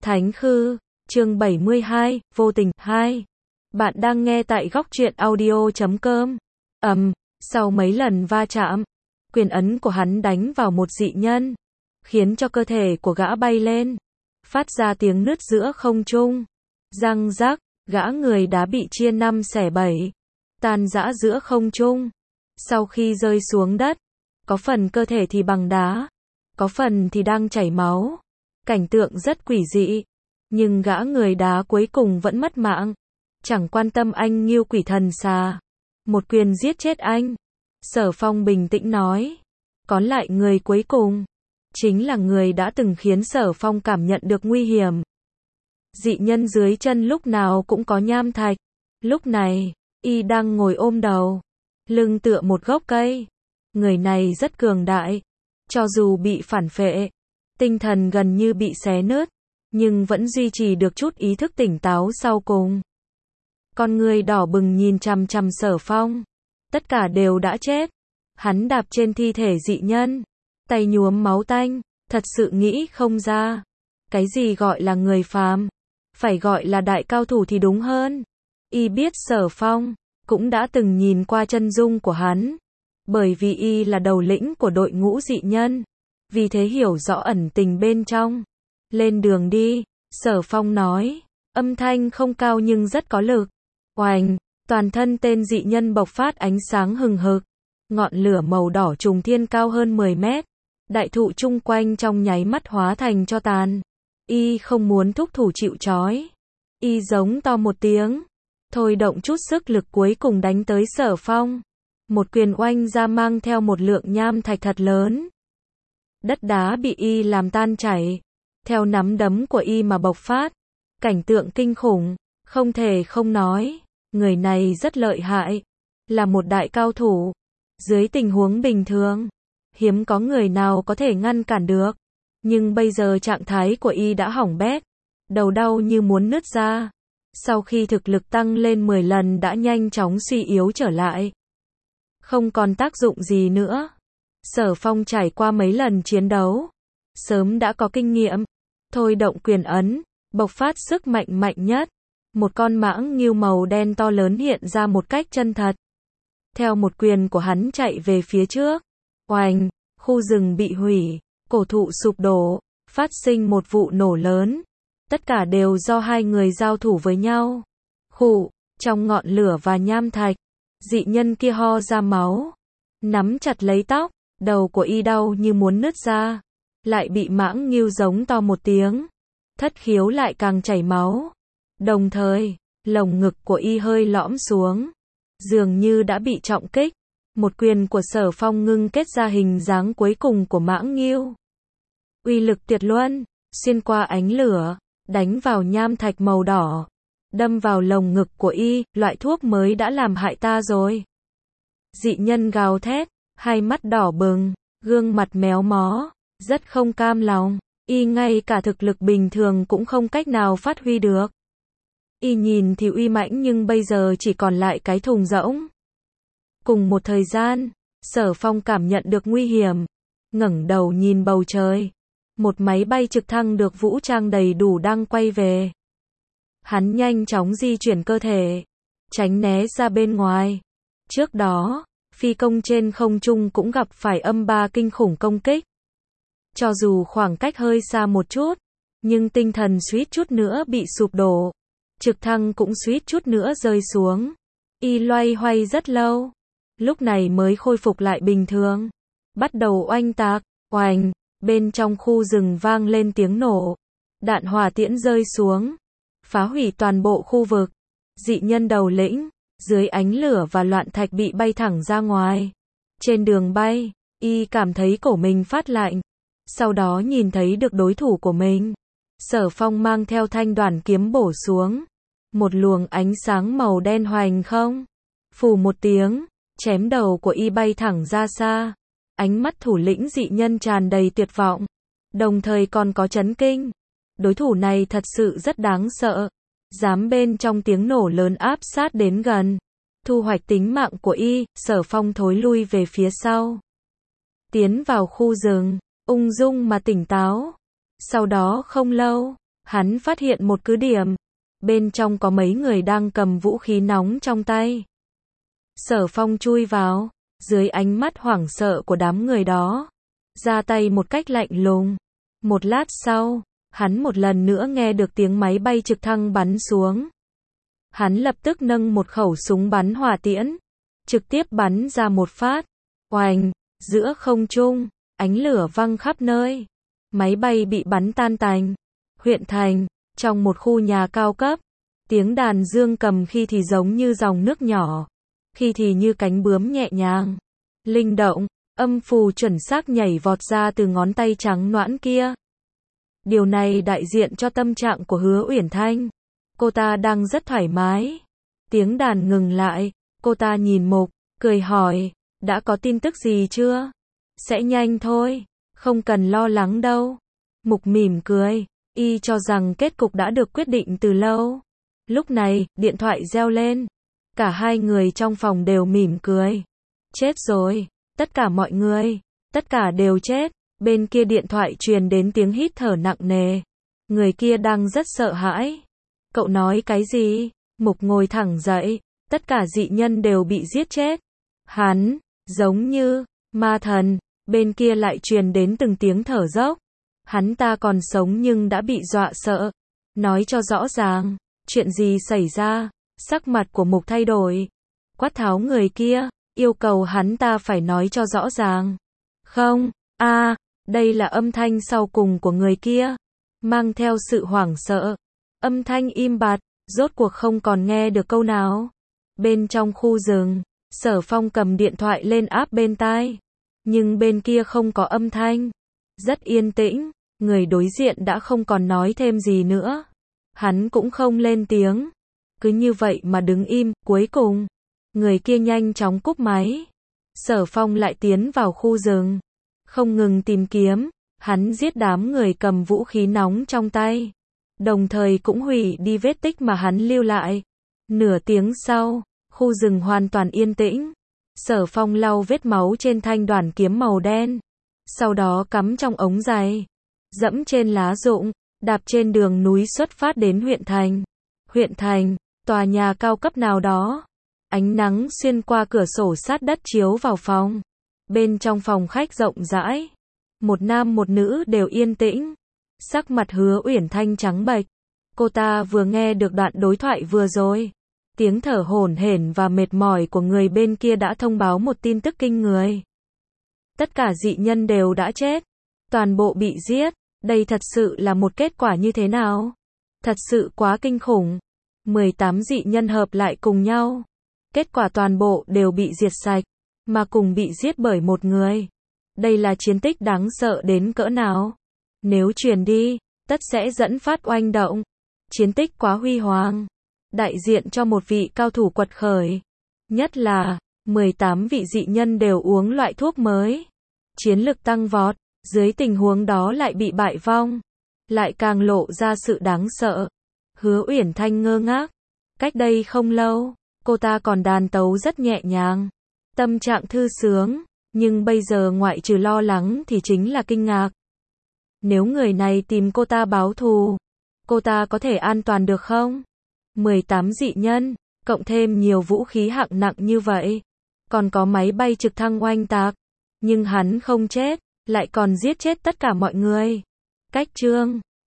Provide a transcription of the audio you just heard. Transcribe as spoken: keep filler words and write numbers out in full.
Thánh Khư, chương bảy mươi hai, vô tình, hai. Bạn đang nghe tại góc truyện audio chấm com. Ầm, sau mấy lần va chạm, quyền ấn của hắn đánh vào một dị nhân, khiến cho cơ thể của gã bay lên, phát ra tiếng nứt giữa không trung. Răng rắc, gã người đã bị chia năm xẻ bảy, tan rã giữa không trung. Sau khi rơi xuống đất, có phần cơ thể thì bằng đá, có phần thì đang chảy máu. Cảnh tượng rất quỷ dị, nhưng gã người đá cuối cùng vẫn mất mạng. Chẳng quan tâm anh Ngưu Quỷ Thần Xà, một quyền giết chết anh. Sở Phong bình tĩnh nói, còn lại người cuối cùng, chính là người đã từng khiến Sở Phong cảm nhận được nguy hiểm. Dị nhân dưới chân lúc nào cũng có nham thạch. Lúc này, y đang ngồi ôm đầu, lưng tựa một gốc cây. Người này rất cường đại, cho dù bị phản phệ, tinh thần gần như bị xé nứt, nhưng vẫn duy trì được chút ý thức tỉnh táo sau cùng. Con người đỏ bừng nhìn chằm chằm Sở Phong. Tất cả đều đã chết. Hắn đạp trên thi thể dị nhân, tay nhuốm máu tanh, thật sự nghĩ không ra. Cái gì gọi là người phàm? Phải gọi là đại cao thủ thì đúng hơn. Y biết Sở Phong cũng đã từng nhìn qua chân dung của hắn, bởi vì y là đầu lĩnh của đội ngũ dị nhân, vì thế hiểu rõ ẩn tình bên trong. Lên đường đi, Sở Phong nói, âm thanh không cao nhưng rất có lực. Oành, toàn thân tên dị nhân bộc phát ánh sáng hừng hực, ngọn lửa màu đỏ trùng thiên cao hơn mười mét, đại thụ chung quanh trong nháy mắt hóa thành tro tàn. Y không muốn thúc thủ chịu trói, y giống to một tiếng, thôi động chút sức lực cuối cùng đánh tới Sở Phong. Một quyền oanh ra mang theo một lượng nham thạch thật lớn. Đất đá bị y làm tan chảy, theo nắm đấm của y mà bộc phát. Cảnh tượng kinh khủng, không thể không nói, người này rất lợi hại, là một đại cao thủ. Dưới tình huống bình thường, hiếm có người nào có thể ngăn cản được. Nhưng bây giờ trạng thái của y đã hỏng bét, đầu đau như muốn nứt ra. Sau khi thực lực tăng lên mười lần đã nhanh chóng suy yếu trở lại, không còn tác dụng gì nữa. Sở Phong trải qua mấy lần chiến đấu, sớm đã có kinh nghiệm, thôi động quyền ấn, bộc phát sức mạnh mạnh nhất. Một con mãng ngưu màu đen to lớn hiện ra một cách chân thật. Theo một quyền của hắn chạy về phía trước, oành, khu rừng bị hủy, cổ thụ sụp đổ, phát sinh một vụ nổ lớn. Tất cả đều do hai người giao thủ với nhau. Khụ, trong ngọn lửa và nham thạch, dị nhân kia ho ra máu, nắm chặt lấy tóc, đầu của y đau như muốn nứt ra, lại bị mãng ngưu giống to một tiếng, thất khiếu lại càng chảy máu. Đồng thời, lồng ngực của y hơi lõm xuống, dường như đã bị trọng kích. Một quyền của Sở Phong ngưng kết ra hình dáng cuối cùng của mãng ngưu. Uy lực tuyệt luân, xuyên qua ánh lửa, đánh vào nham thạch màu đỏ, đâm vào lồng ngực của y. Loại thuốc mới đã làm hại ta rồi. Dị nhân gào thét, hai mắt đỏ bừng, gương mặt méo mó, rất không cam lòng. Y ngay cả thực lực bình thường cũng không cách nào phát huy được. Y nhìn thì uy mãnh nhưng bây giờ chỉ còn lại cái thùng rỗng. Cùng một thời gian, Sở Phong cảm nhận được nguy hiểm, ngẩng đầu nhìn bầu trời. Một máy bay trực thăng được vũ trang đầy đủ đang quay về. Hắn nhanh chóng di chuyển cơ thể, tránh né ra bên ngoài. Trước đó, phi công trên không trung cũng gặp phải âm ba kinh khủng công kích. Cho dù khoảng cách hơi xa một chút, nhưng tinh thần suýt chút nữa bị sụp đổ. Trực thăng cũng suýt chút nữa rơi xuống. Y loay hoay rất lâu, lúc này mới khôi phục lại bình thường. Bắt đầu oanh tạc, oành, bên trong khu rừng vang lên tiếng nổ. Đạn hỏa tiễn rơi xuống, phá hủy toàn bộ khu vực. Dị nhân đầu lĩnh, dưới ánh lửa và loạn thạch bị bay thẳng ra ngoài. Trên đường bay, y cảm thấy cổ mình phát lạnh. Sau đó nhìn thấy được đối thủ của mình. Sở Phong mang theo thanh đoàn kiếm bổ xuống. Một luồng ánh sáng màu đen hoành không. Phù một tiếng, chém đầu của y bay thẳng ra xa. Ánh mắt thủ lĩnh dị nhân tràn đầy tuyệt vọng, đồng thời còn có chấn kinh. Đối thủ này thật sự rất đáng sợ, dám bên trong tiếng nổ lớn áp sát đến gần, thu hoạch tính mạng của y. Sở Phong thối lui về phía sau, tiến vào khu rừng, ung dung mà tỉnh táo. Sau đó không lâu, hắn phát hiện một cứ điểm. Bên trong có mấy người đang cầm vũ khí nóng trong tay. Sở Phong chui vào, dưới ánh mắt hoảng sợ của đám người đó, ra tay một cách lạnh lùng. Một lát sau, hắn một lần nữa nghe được tiếng máy bay trực thăng bắn xuống. Hắn lập tức nâng một khẩu súng bắn hỏa tiễn, trực tiếp bắn ra một phát. Oành, giữa không trung, ánh lửa văng khắp nơi. Máy bay bị bắn tan tành. Huyện thành, trong một khu nhà cao cấp, tiếng đàn dương cầm khi thì giống như dòng nước nhỏ, khi thì như cánh bướm nhẹ nhàng, linh động, âm phù chuẩn xác nhảy vọt ra từ ngón tay trắng nõn kia. Điều này đại diện cho tâm trạng của Hứa Uyển Thanh. Cô ta đang rất thoải mái. Tiếng đàn ngừng lại, cô ta nhìn Mục, cười hỏi, đã có tin tức gì chưa? Sẽ nhanh thôi, không cần lo lắng đâu. Mục mỉm cười, y cho rằng kết cục đã được quyết định từ lâu. Lúc này, điện thoại reo lên. Cả hai người trong phòng đều mỉm cười. Chết rồi, tất cả mọi người, tất cả đều chết. Bên kia điện thoại truyền đến tiếng hít thở nặng nề. Người kia đang rất sợ hãi. Cậu nói cái gì? Mục ngồi thẳng dậy. Tất cả dị nhân đều bị giết chết. Hắn, giống như, ma thần. Bên kia lại truyền đến từng tiếng thở dốc. Hắn ta còn sống nhưng đã bị dọa sợ. Nói cho rõ ràng, chuyện gì xảy ra? Sắc mặt của Mục thay đổi. Quát tháo người kia, yêu cầu hắn ta phải nói cho rõ ràng. Không, a, à, đây là âm thanh sau cùng của người kia, mang theo sự hoảng sợ. Âm thanh im bặt, rốt cuộc không còn nghe được câu nào. Bên trong khu rừng, Sở Phong cầm điện thoại lên áp bên tai, nhưng bên kia không có âm thanh. Rất yên tĩnh, người đối diện đã không còn nói thêm gì nữa. Hắn cũng không lên tiếng. Cứ như vậy mà đứng im, cuối cùng, người kia nhanh chóng cúp máy. Sở Phong lại tiến vào khu rừng, không ngừng tìm kiếm, hắn giết đám người cầm vũ khí nóng trong tay, đồng thời cũng hủy đi vết tích mà hắn lưu lại. Nửa tiếng sau, khu rừng hoàn toàn yên tĩnh. Sở Phong lau vết máu trên thanh đoản kiếm màu đen, sau đó cắm trong ống giày, dẫm trên lá rụng, đạp trên đường núi xuất phát đến huyện thành. Huyện thành, tòa nhà cao cấp nào đó. Ánh nắng xuyên qua cửa sổ sát đất chiếu vào phòng. Bên trong phòng khách rộng rãi, một nam một nữ đều yên tĩnh. Sắc mặt Hứa Uyển Thanh trắng bệch. Cô ta vừa nghe được đoạn đối thoại vừa rồi. Tiếng thở hổn hển và mệt mỏi của người bên kia đã thông báo một tin tức kinh người. Tất cả dị nhân đều đã chết. Toàn bộ bị giết. Đây thật sự là một kết quả như thế nào? Thật sự quá kinh khủng. mười tám dị nhân hợp lại cùng nhau. Kết quả toàn bộ đều bị diệt sạch, mà cùng bị giết bởi một người. Đây là chiến tích đáng sợ đến cỡ nào? Nếu truyền đi, tất sẽ dẫn phát oanh động. Chiến tích quá huy hoàng, đại diện cho một vị cao thủ quật khởi. Nhất là, mười tám vị dị nhân đều uống loại thuốc mới. Chiến lực tăng vọt, dưới tình huống đó lại bị bại vong. Lại càng lộ ra sự đáng sợ. Hứa Uyển Thanh ngơ ngác. Cách đây không lâu, cô ta còn đàn tấu rất nhẹ nhàng, tâm trạng thư sướng, nhưng bây giờ ngoại trừ lo lắng thì chính là kinh ngạc. Nếu người này tìm cô ta báo thù, cô ta có thể an toàn được không? mười tám dị nhân, cộng thêm nhiều vũ khí hạng nặng như vậy, còn có máy bay trực thăng oanh tạc, nhưng hắn không chết, lại còn giết chết tất cả mọi người. Cách chương